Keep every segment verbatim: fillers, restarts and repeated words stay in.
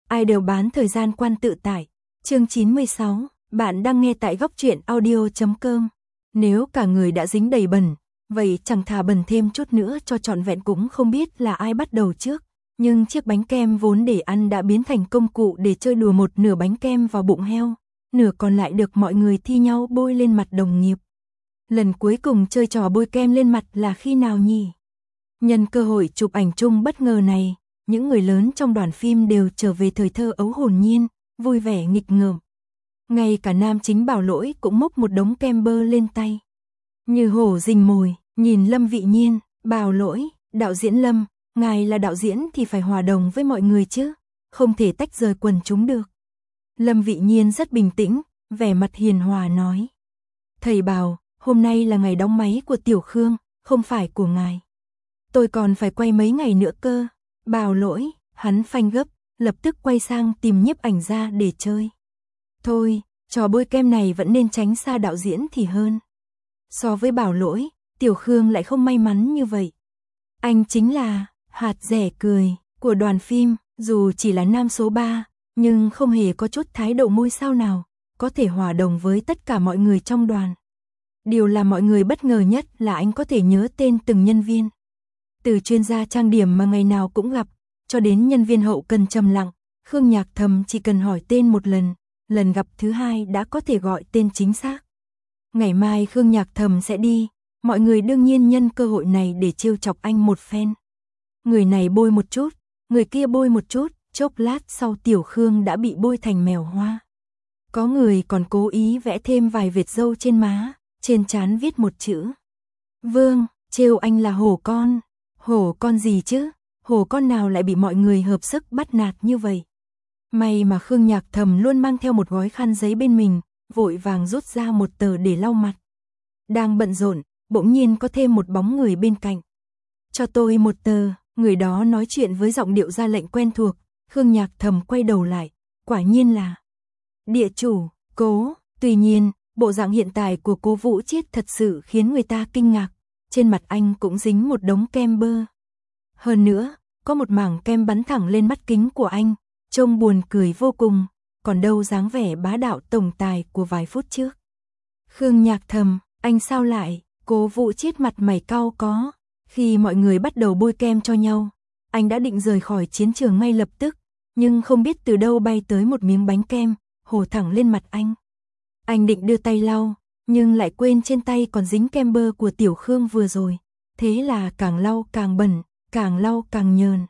ai đều bán thời gian quan tự tại. Chương chín mươi sáu, bạn đang nghe tại góc truyện audio chấm com. Nếu cả người đã dính đầy bẩn, vậy chẳng thà bẩn thêm chút nữa cho trọn vẹn, cũng không biết là ai bắt đầu trước. Nhưng chiếc bánh kem vốn để ăn đã biến thành công cụ để chơi đùa. Một nửa bánh kem vào bụng heo, nửa còn lại được mọi người thi nhau bôi lên mặt đồng nghiệp. Lần cuối cùng chơi trò bôi kem lên mặt là khi nào nhỉ? Nhân cơ hội chụp ảnh chung bất ngờ này, những người lớn trong đoàn phim đều trở về thời thơ ấu hồn nhiên, vui vẻ nghịch ngợm. Ngay cả nam chính Bảo Lỗi cũng múc một đống kem bơ lên tay. Như hổ rình mồi, nhìn Lâm Vị Nhiên, Bảo Lỗi, đạo diễn Lâm, ngài là đạo diễn thì phải hòa đồng với mọi người chứ, không thể tách rời quần chúng được. Lâm Vị Nhiên rất bình tĩnh, vẻ mặt hiền hòa nói. Thầy Bảo, hôm nay là ngày đóng máy của Tiểu Khương, không phải của ngài. Tôi còn phải quay mấy ngày nữa cơ. Bảo Lỗi, hắn phanh gấp, lập tức quay sang tìm nhiếp ảnh ra để chơi. Thôi, trò bôi kem này vẫn nên tránh xa đạo diễn thì hơn. So với Bảo Lỗi, Tiểu Khương lại không may mắn như vậy. Anh chính là hạt rẻ cười của đoàn phim, dù chỉ là nam số ba, nhưng không hề có chút thái độ ngôi sao nào, có thể hòa đồng với tất cả mọi người trong đoàn. Điều làm mọi người bất ngờ nhất là anh có thể nhớ tên từng nhân viên. Từ chuyên gia trang điểm mà ngày nào cũng gặp, cho đến nhân viên hậu cần trầm lặng, Khương Nhạc Thầm chỉ cần hỏi tên một lần, lần gặp thứ hai đã có thể gọi tên chính xác. Ngày mai Khương Nhạc Thầm sẽ đi, mọi người đương nhiên nhân cơ hội này để trêu chọc anh một phen. Người này bôi một chút, người kia bôi một chút, chốc lát sau Tiểu Khương đã bị bôi thành mèo hoa. Có người còn cố ý vẽ thêm vài vệt râu trên má, trên trán viết một chữ Vương, trêu anh là hổ con. Hổ con gì chứ? Hổ con nào lại bị mọi người hợp sức bắt nạt như vậy? May mà Khương Nhạc Thầm luôn mang theo một gói khăn giấy bên mình, vội vàng rút ra một tờ để lau mặt. Đang bận rộn, bỗng nhiên có thêm một bóng người bên cạnh. Cho tôi một tờ, người đó nói chuyện với giọng điệu ra lệnh quen thuộc. Khương Nhạc Thầm quay đầu lại, quả nhiên là địa chủ, Cố. Tuy nhiên, bộ dạng hiện tại của Cố Vũ Chiết thật sự khiến người ta kinh ngạc. Trên mặt anh cũng dính một đống kem bơ. Hơn nữa, có một mảng kem bắn thẳng lên mắt kính của anh, trông buồn cười vô cùng, còn đâu dáng vẻ bá đạo tổng tài của vài phút trước. Khương Nhạc Thầm, anh sao lại? Cố Vũ Chiết mặt mày cau có. Khi mọi người bắt đầu bôi kem cho nhau, anh đã định rời khỏi chiến trường ngay lập tức, nhưng không biết từ đâu bay tới một miếng bánh kem, hổ thẳng lên mặt anh. Anh định đưa tay lau, nhưng lại quên trên tay còn dính kem bơ của Tiểu Khương vừa rồi, thế là càng lau càng bẩn, càng lau càng nhờn.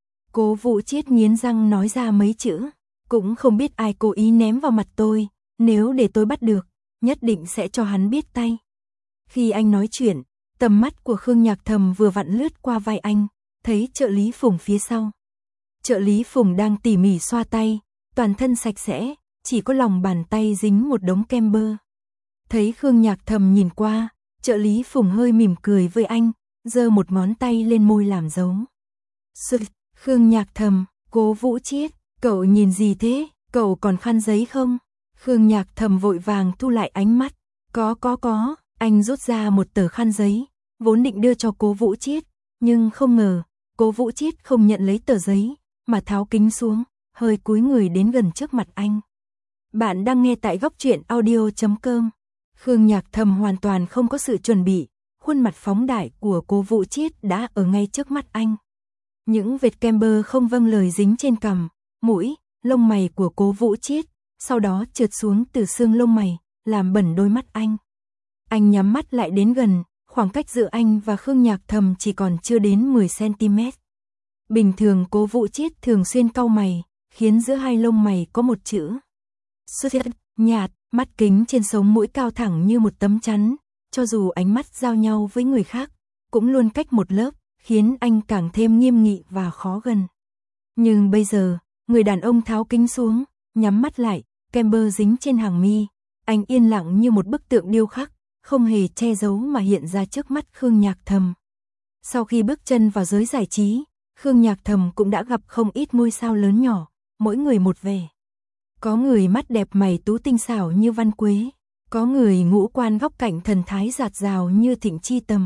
Cố Vũ Chiết nghiến răng nói ra mấy chữ, cũng không biết ai cố ý ném vào mặt tôi, nếu để tôi bắt được, nhất định sẽ cho hắn biết tay. Khi anh nói chuyện, tầm mắt của Khương Nhạc Thầm vừa vặn lướt qua vai anh, thấy trợ lý Phùng phía sau. Trợ lý Phùng đang tỉ mỉ xoa tay, toàn thân sạch sẽ, chỉ có lòng bàn tay dính một đống kem bơ. Thấy Khương Nhạc Thầm nhìn qua, trợ lý Phùng hơi mỉm cười với anh, giơ một ngón tay lên môi làm dấu. Sự, Khương Nhạc Thầm, Cố Vũ Chiết, cậu nhìn gì thế, cậu còn khăn giấy không? Khương Nhạc Thầm vội vàng thu lại ánh mắt, có có có, anh rút ra một tờ khăn giấy, vốn định đưa cho Cố Vũ Chiết, nhưng không ngờ, Cố Vũ Chiết không nhận lấy tờ giấy, mà tháo kính xuống, hơi cúi người đến gần trước mặt anh. Bạn đang nghe tại góc truyện audio chấm com. Khương Nhạc Thầm hoàn toàn không có sự chuẩn bị, khuôn mặt phóng đại của Cố Vũ Chiết đã ở ngay trước mắt anh. Những vệt kem bơ không vâng lời dính trên cằm, mũi, lông mày của Cố Vũ Chiết, sau đó trượt xuống từ xương lông mày, làm bẩn đôi mắt anh. Anh nhắm mắt lại đến gần, khoảng cách giữa anh và Khương Nhạc Thầm chỉ còn chưa đến mười xăng ti mét. Bình thường Cố Vũ Chiết thường xuyên cau mày, khiến giữa hai lông mày có một chữ xuất hiện nhạt, mắt kính trên sống mũi cao thẳng như một tấm chắn, cho dù ánh mắt giao nhau với người khác, cũng luôn cách một lớp, khiến anh càng thêm nghiêm nghị và khó gần. Nhưng bây giờ, người đàn ông tháo kính xuống, nhắm mắt lại, kem bơ dính trên hàng mi, anh yên lặng như một bức tượng điêu khắc, không hề che giấu mà hiện ra trước mắt Khương Nhạc Thầm. Sau khi bước chân vào giới giải trí, Khương Nhạc Thầm cũng đã gặp không ít ngôi sao lớn nhỏ, mỗi người một vẻ. Có người mắt đẹp mày tú tinh xảo như Văn Quế, có người ngũ quan góc cạnh thần thái dạt dào như Thịnh Chi Tầm.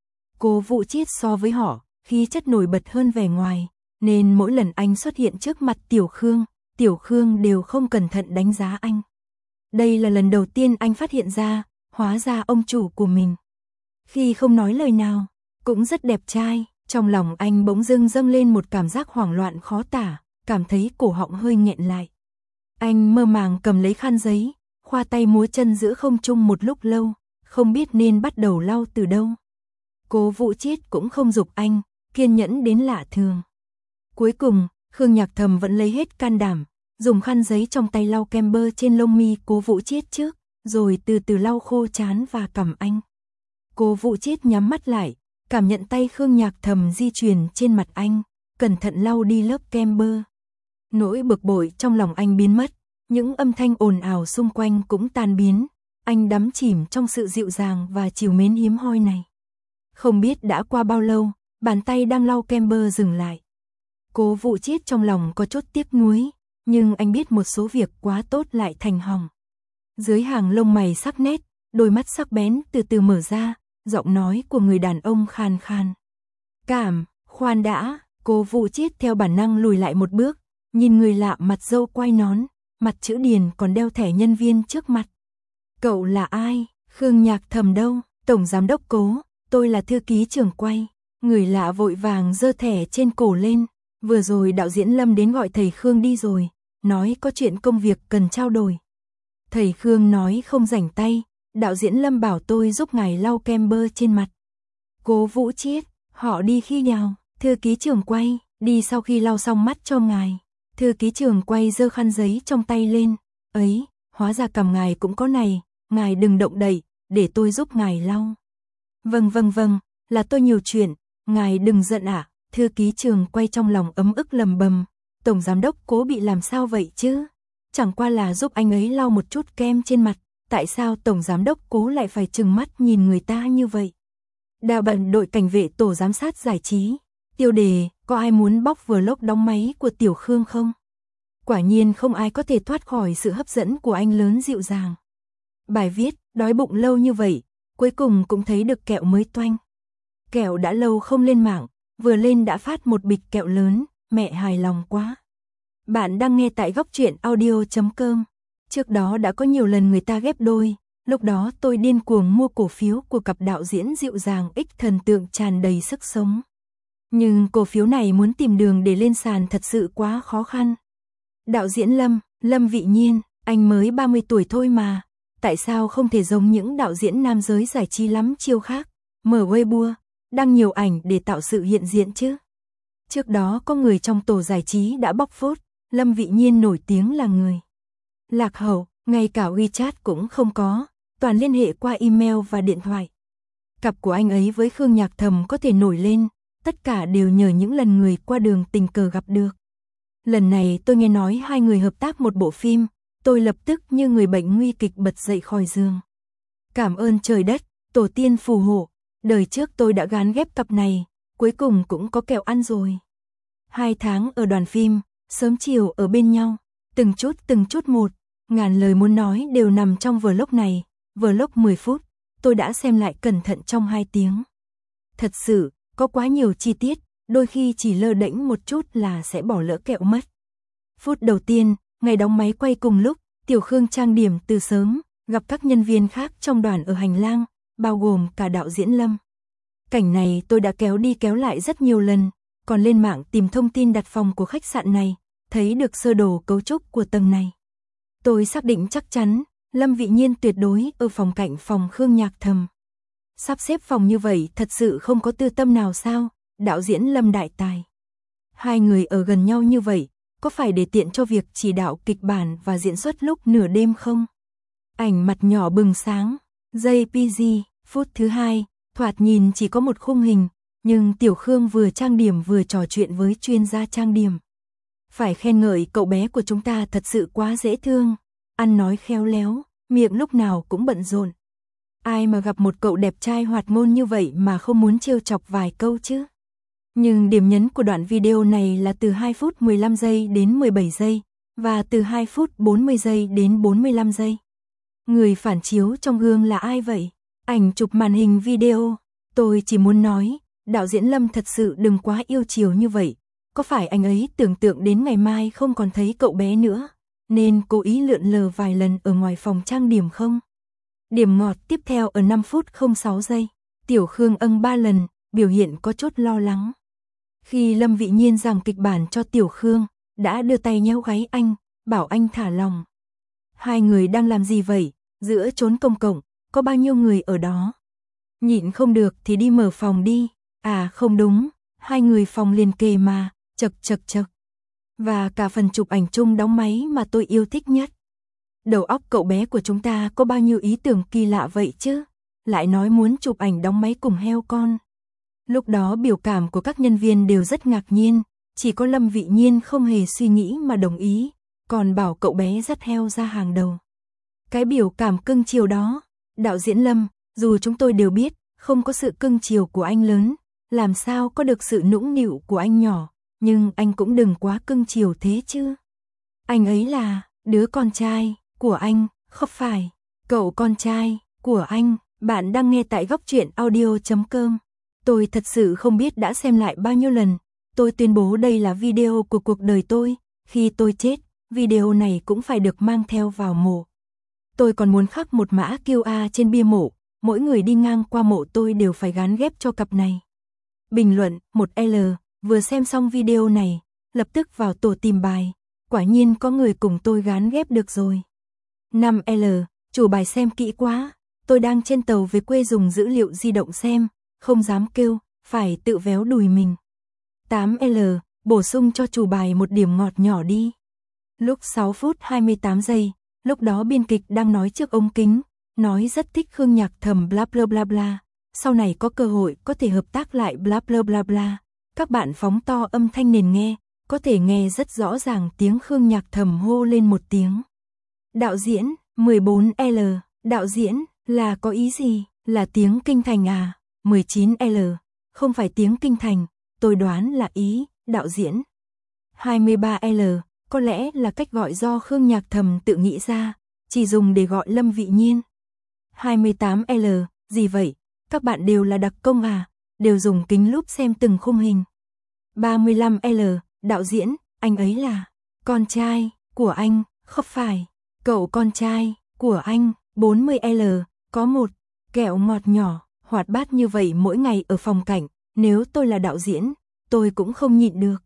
Cố Vũ Chiết so với họ, khí chất nổi bật hơn vẻ ngoài, nên mỗi lần anh xuất hiện trước mặt Tiểu Khương, Tiểu Khương đều không cẩn thận đánh giá anh. Đây là lần đầu tiên anh phát hiện ra, hóa ra ông chủ của mình. Khi không nói lời nào, cũng rất đẹp trai, trong lòng anh bỗng dưng dâng lên một cảm giác hoảng loạn khó tả, cảm thấy cổ họng hơi nghẹn lại. Anh mơ màng cầm lấy khăn giấy, khoa tay múa chân giữa không trung một lúc lâu, không biết nên bắt đầu lau từ đâu. Cố Vũ Chiết cũng không giục anh, kiên nhẫn đến lạ thường. Cuối cùng, Khương Nhạc Thầm vẫn lấy hết can đảm, dùng khăn giấy trong tay lau kem bơ trên lông mi Cố Vũ Chiết trước, rồi từ từ lau khô trán và cằm anh. Cố Vũ Chiết nhắm mắt lại, cảm nhận tay Khương Nhạc Thầm di chuyển trên mặt anh, cẩn thận lau đi lớp kem bơ. Nỗi bực bội trong lòng anh biến mất, những âm thanh ồn ào xung quanh cũng tan biến, anh đắm chìm trong sự dịu dàng và trìu mến hiếm hoi này. Không biết đã qua bao lâu, bàn tay đang lau kem bơ dừng lại. Cố Vũ Chiết trong lòng có chút tiếc nuối, nhưng anh biết một số việc quá tốt lại thành hỏng. Dưới hàng lông mày sắc nét, đôi mắt sắc bén từ từ mở ra, giọng nói của người đàn ông khan khan. Cảm, khoan đã, Cố Vũ Chiết theo bản năng lùi lại một bước, nhìn người lạ mặt râu quai nón, mặt chữ điền còn đeo thẻ nhân viên trước mặt. Cậu là ai? Khương Nhạc Thầm đâu? Tổng giám đốc Cố, tôi là thư ký trưởng quay. Người lạ vội vàng giơ thẻ trên cổ lên, vừa rồi đạo diễn Lâm đến gọi thầy Khương đi rồi, nói có chuyện công việc cần trao đổi. Thầy Khương nói không rảnh tay, đạo diễn Lâm bảo tôi giúp ngài lau kem bơ trên mặt. Cố Vũ Chiết, họ đi khi nào? Thư ký trưởng quay, đi sau khi lau xong mắt cho ngài. Thư ký trưởng quay giơ khăn giấy trong tay lên, ấy, hóa ra cằm ngài cũng có này, ngài đừng động đậy, để tôi giúp ngài lau. Vâng vâng vâng, là tôi nhiều chuyện, ngài đừng giận ạ. À? Thư ký trưởng quay trong lòng ấm ức lầm bầm, tổng giám đốc Cố bị làm sao vậy chứ? Chẳng qua là giúp anh ấy lau một chút kem trên mặt, tại sao tổng giám đốc Cố lại phải trừng mắt nhìn người ta như vậy? Đào bận đội cảnh vệ tổ giám sát giải trí. Tiêu đề, có ai muốn bóc vlog đóng máy của Tiểu Khương không? Quả nhiên không ai có thể thoát khỏi sự hấp dẫn của anh lớn dịu dàng. Bài viết, đói bụng lâu như vậy, cuối cùng cũng thấy được kẹo mới toanh. Kẹo đã lâu không lên mạng, vừa lên đã phát một bịch kẹo lớn, mẹ hài lòng quá. Bạn đang nghe tại góc truyện audio chấm com. Trước đó đã có nhiều lần người ta ghép đôi, lúc đó tôi điên cuồng mua cổ phiếu của cặp đạo diễn dịu dàng ích thần tượng tràn đầy sức sống. Nhưng cổ phiếu này muốn tìm đường để lên sàn thật sự quá khó khăn. Đạo diễn Lâm, Lâm Vị Nhiên, anh mới ba mươi tuổi thôi mà, tại sao không thể giống những đạo diễn nam giới giải trí lắm chiêu khác, mở Weibo, đăng nhiều ảnh để tạo sự hiện diện chứ? Trước đó có người trong tổ giải trí đã bóc phốt, Lâm Vị Nhiên nổi tiếng là người lạc hậu, ngay cả WeChat cũng không có, toàn liên hệ qua email và điện thoại. Cặp của anh ấy với Khương Nhạc Thầm có thể nổi lên, tất cả đều nhờ những lần người qua đường tình cờ gặp được. Lần này tôi nghe nói hai người hợp tác một bộ phim, tôi lập tức như người bệnh nguy kịch bật dậy khỏi giường. Cảm ơn trời đất, tổ tiên phù hộ, đời trước tôi đã gán ghép cặp này, cuối cùng cũng có kẹo ăn rồi. Hai tháng ở đoàn phim, sớm chiều ở bên nhau, từng chút từng chút một, ngàn lời muốn nói đều nằm trong vlog này, vlog mười phút, tôi đã xem lại cẩn thận trong hai tiếng. Thật sự, có quá nhiều chi tiết, đôi khi chỉ lơ đễnh một chút là sẽ bỏ lỡ kẹo mất. Phút đầu tiên, ngày đóng máy quay cùng lúc, Tiểu Khương trang điểm từ sớm, gặp các nhân viên khác trong đoàn ở hành lang, bao gồm cả đạo diễn Lâm. Cảnh này tôi đã kéo đi kéo lại rất nhiều lần, còn lên mạng tìm thông tin đặt phòng của khách sạn này, thấy được sơ đồ cấu trúc của tầng này. Tôi xác định chắc chắn, Lâm Vị Nhiên tuyệt đối ở phòng cạnh phòng Khương Nhạc Thầm. Sắp xếp phòng như vậy thật sự không có tư tâm nào sao, đạo diễn Lâm đại tài. Hai người ở gần nhau như vậy, có phải để tiện cho việc chỉ đạo kịch bản và diễn xuất lúc nửa đêm không? Ảnh mặt nhỏ bừng sáng, giây pê giê, phút thứ hai, thoạt nhìn chỉ có một khung hình, nhưng Tiểu Khương vừa trang điểm vừa trò chuyện với chuyên gia trang điểm. Phải khen ngợi cậu bé của chúng ta thật sự quá dễ thương, ăn nói khéo léo, miệng lúc nào cũng bận rộn. Ai mà gặp một cậu đẹp trai hoạt ngôn như vậy mà không muốn trêu chọc vài câu chứ? Nhưng điểm nhấn của đoạn video này là từ hai phút mười lăm giây đến mười bảy giây, và từ hai phút bốn mươi giây đến bốn mươi lăm giây. Người phản chiếu trong gương là ai vậy? Ảnh chụp màn hình video. Tôi chỉ muốn nói, đạo diễn Lâm thật sự đừng quá yêu chiều như vậy. có phải anh ấy tưởng tượng đến ngày mai không còn thấy cậu bé nữa, nên cố ý lượn lờ vài lần ở ngoài phòng trang điểm không? Điểm ngọt tiếp theo ở năm phút không sáu giây, Tiểu Khương âng ba lần, biểu hiện có chút lo lắng. Khi Lâm Vị Nhiên giảng kịch bản cho Tiểu Khương, đã đưa tay nhéo gáy anh, bảo anh thả lòng. Hai người đang làm gì vậy? Giữa chốn công cộng, có bao nhiêu người ở đó? Nhịn không được thì đi mở phòng đi. À không đúng, hai người phòng liền kề mà, chật chật chật. Và cả phần chụp ảnh chung đóng máy mà tôi yêu thích nhất. Đầu óc cậu bé của chúng ta có bao nhiêu ý tưởng kỳ lạ vậy chứ? Lại nói muốn chụp ảnh đóng máy cùng heo con. Lúc đó biểu cảm của các nhân viên đều rất ngạc nhiên, chỉ có Lâm Vị Nhiên không hề suy nghĩ mà đồng ý, còn bảo cậu bé dắt heo ra hàng đầu. Cái biểu cảm cưng chiều đó, đạo diễn Lâm, dù chúng tôi đều biết, không có sự cưng chiều của anh lớn, làm sao có được sự nũng nịu của anh nhỏ, nhưng anh cũng đừng quá cưng chiều thế chứ. Anh ấy là đứa con trai của anh, không phải cậu con trai của anh. Bạn đang nghe tại góc truyện audio chấm com. Tôi thật sự không biết đã xem lại bao nhiêu lần. Tôi tuyên bố đây là video của cuộc đời tôi. Khi tôi chết, video này cũng phải được mang theo vào mộ. Tôi còn muốn khắc một mã quy rờ trên bia mộ. Mỗi người đi ngang qua mộ tôi đều phải gán ghép cho cặp này. Bình luận một L. Vừa xem xong video này, lập tức vào tổ tìm bài. Quả nhiên có người cùng tôi gán ghép được rồi. năm L. Chủ bài xem kỹ quá. Tôi đang trên tàu về quê dùng dữ liệu di động xem, không dám kêu, phải tự véo đùi mình. tám L. Bổ sung cho chủ bài một điểm ngọt nhỏ đi. Lúc sáu phút hai mươi tám giây, lúc đó biên kịch đang nói trước ống kính, nói rất thích Khương Nhạc Thầm bla bla bla bla. Sau này có cơ hội có thể hợp tác lại bla bla bla bla. Các bạn phóng to âm thanh nền nghe, có thể nghe rất rõ ràng tiếng Khương Nhạc Thầm hô lên một tiếng. Đạo diễn, mười bốn L. Đạo diễn, là có ý gì? Là tiếng kinh thành à? mười chín L. Không phải tiếng kinh thành, tôi đoán là ý, đạo diễn. hai mươi ba L. Có lẽ là cách gọi do Khương Nhạc Thầm tự nghĩ ra, chỉ dùng để gọi Lâm Vị Nhiên. hai mươi tám L. Gì vậy? Các bạn đều là đặc công à? Đều dùng kính lúp xem từng khung hình. ba mươi lăm L. Đạo diễn, anh ấy là con trai của anh, không phải cậu con trai của anh. bốn mươi L. Có một kẹo ngọt nhỏ, hoạt bát như vậy mỗi ngày ở phòng cảnh, nếu tôi là đạo diễn, tôi cũng không nhịn được.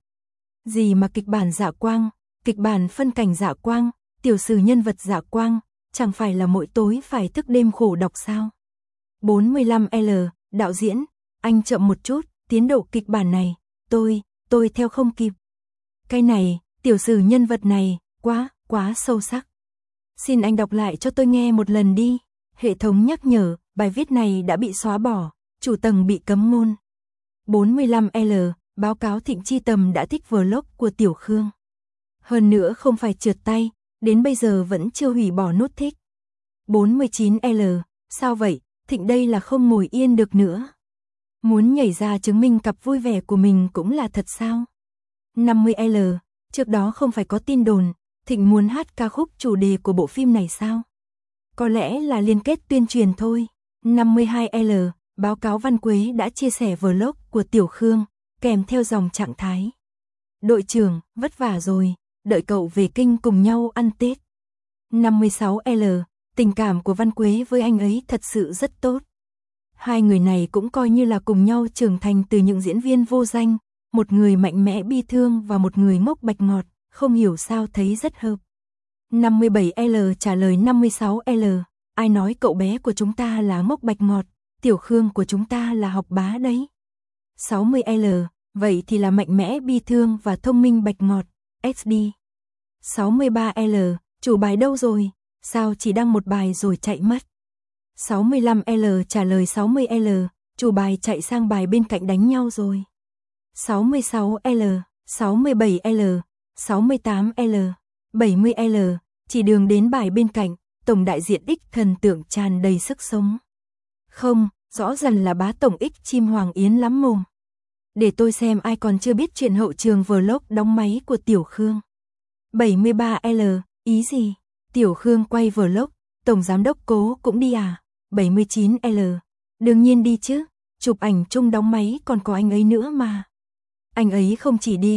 Gì mà kịch bản Dạ Quang, kịch bản phân cảnh Dạ Quang, tiểu sử nhân vật Dạ Quang, chẳng phải là mỗi tối phải thức đêm khổ đọc sao? bốn mươi lăm L. Đạo diễn, anh chậm một chút, tiến độ kịch bản này, tôi, tôi theo không kịp. Cái này, tiểu sử nhân vật này, quá, quá sâu sắc. Xin anh đọc lại cho tôi nghe một lần đi. Hệ thống nhắc nhở, bài viết này đã bị xóa bỏ, chủ tầng bị cấm ngôn. bốn mươi lăm L. Báo cáo Thịnh Chi Tầm đã thích vlog của Tiểu Khương. Hơn nữa không phải trượt tay, đến bây giờ vẫn chưa hủy bỏ nút thích. bốn mươi chín L. Sao vậy, Thịnh đây là không ngồi yên được nữa. Muốn nhảy ra chứng minh cặp vui vẻ của mình cũng là thật sao? năm mươi L. Trước đó không phải có tin đồn, Thịnh muốn hát ca khúc chủ đề của bộ phim này sao? Có lẽ là liên kết tuyên truyền thôi. năm mươi hai L. Báo cáo Văn Quế đã chia sẻ vlog của Tiểu Khương, kèm theo dòng trạng thái. Đội trưởng, vất vả rồi, đợi cậu về kinh cùng nhau ăn Tết. năm mươi sáu L. Tình cảm của Văn Quế với anh ấy thật sự rất tốt. Hai người này cũng coi như là cùng nhau trưởng thành từ những diễn viên vô danh, một người mạnh mẽ bi thương và một người ngốc bạch ngọt, không hiểu sao thấy rất hợp. năm mươi bảy L trả lời năm mươi sáu L. Ai nói cậu bé của chúng ta là ngốc bạch ngọt, Tiểu Khương của chúng ta là học bá đấy. sáu mươi L. Vậy thì là mạnh mẽ bi thương và thông minh bạch ngọt, ét đê. sáu mươi ba L. Chủ bài đâu rồi? Sao chỉ đăng một bài rồi chạy mất? sáu mươi lăm L trả lời sáu mươi L. Chủ bài chạy sang bài bên cạnh đánh nhau rồi. sáu mươi sáu L. sáu mươi bảy L. sáu mươi tám L. bảy mươi L. Chỉ đường đến bài bên cạnh, tổng đại diện X thần tượng tràn đầy sức sống. Không, rõ ràng là bá tổng X chim Hoàng Yến lắm mồm. Để tôi xem ai còn chưa biết chuyện hậu trường vlog đóng máy của Tiểu Khương. bảy mươi ba L. Ý gì? Tiểu Khương quay vlog, tổng giám đốc Cố cũng đi à? bảy mươi chín L. Đương nhiên đi chứ, chụp ảnh chung đóng máy còn có anh ấy nữa mà. Anh ấy không chỉ đi,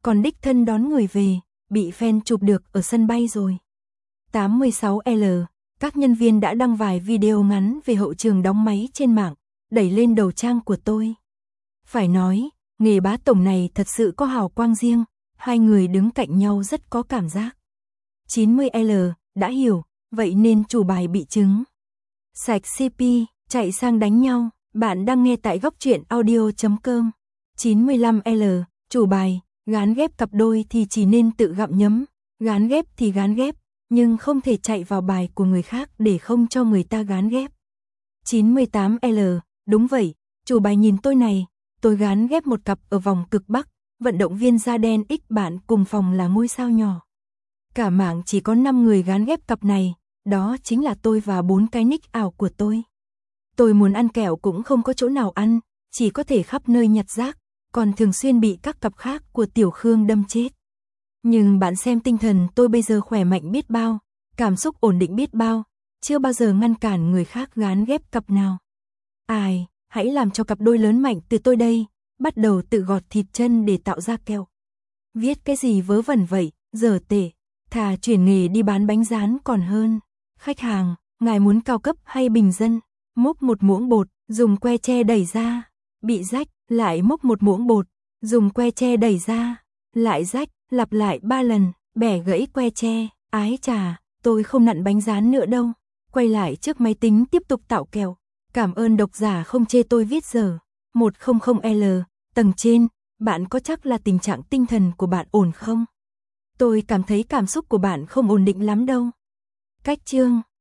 còn đích thân đón người về, bị fan chụp được ở sân bay rồi. tám mươi sáu L, các nhân viên đã đăng vài video ngắn về hậu trường đóng máy trên mạng, đẩy lên đầu trang của tôi. Phải nói, nghề bá tổng này thật sự có hào quang riêng, hai người đứng cạnh nhau rất có cảm giác. chín mươi L, đã hiểu, vậy nên chủ bài bị trứng. Sạch xê pê, chạy sang đánh nhau, bạn đang nghe tại góc truyện audio chấm com. chín mươi lăm L, chủ bài, gán ghép cặp đôi thì chỉ nên tự gặm nhấm, gán ghép thì gán ghép, nhưng không thể chạy vào bài của người khác để không cho người ta gán ghép. chín mươi tám L, đúng vậy, chủ bài nhìn tôi này, tôi gán ghép một cặp ở vòng cực Bắc, vận động viên da đen X bạn cùng phòng là ngôi sao nhỏ. Cả mạng chỉ có năm người gán ghép cặp này, đó chính là tôi và bốn cái nick ảo của tôi. Tôi muốn ăn kẹo cũng không có chỗ nào ăn, chỉ có thể khắp nơi nhặt rác, còn thường xuyên bị các cặp khác của Tiểu Khương đâm chết. Nhưng bạn xem tinh thần tôi bây giờ khỏe mạnh biết bao, cảm xúc ổn định biết bao, chưa bao giờ ngăn cản người khác gán ghép cặp nào. Ai, hãy làm cho cặp đôi lớn mạnh từ tôi đây, bắt đầu tự gọt thịt chân để tạo ra kẹo. Viết cái gì vớ vẩn vậy, giờ tệ, thà chuyển nghề đi bán bánh rán còn hơn. Khách hàng, ngài muốn cao cấp hay bình dân? Múc một muỗng bột, dùng que tre đẩy ra, bị rách, lại múc một muỗng bột, dùng que tre đẩy ra, lại rách, lặp lại ba lần, bẻ gãy que tre, ái chà, tôi không nặn bánh rán nữa đâu. Quay lại trước máy tính tiếp tục tạo kẹo. Cảm ơn độc giả không chê tôi viết dở. một trăm L, tầng trên, bạn có chắc là tình trạng tinh thần của bạn ổn không? Tôi cảm thấy cảm xúc của bạn không ổn định lắm đâu. Cách chương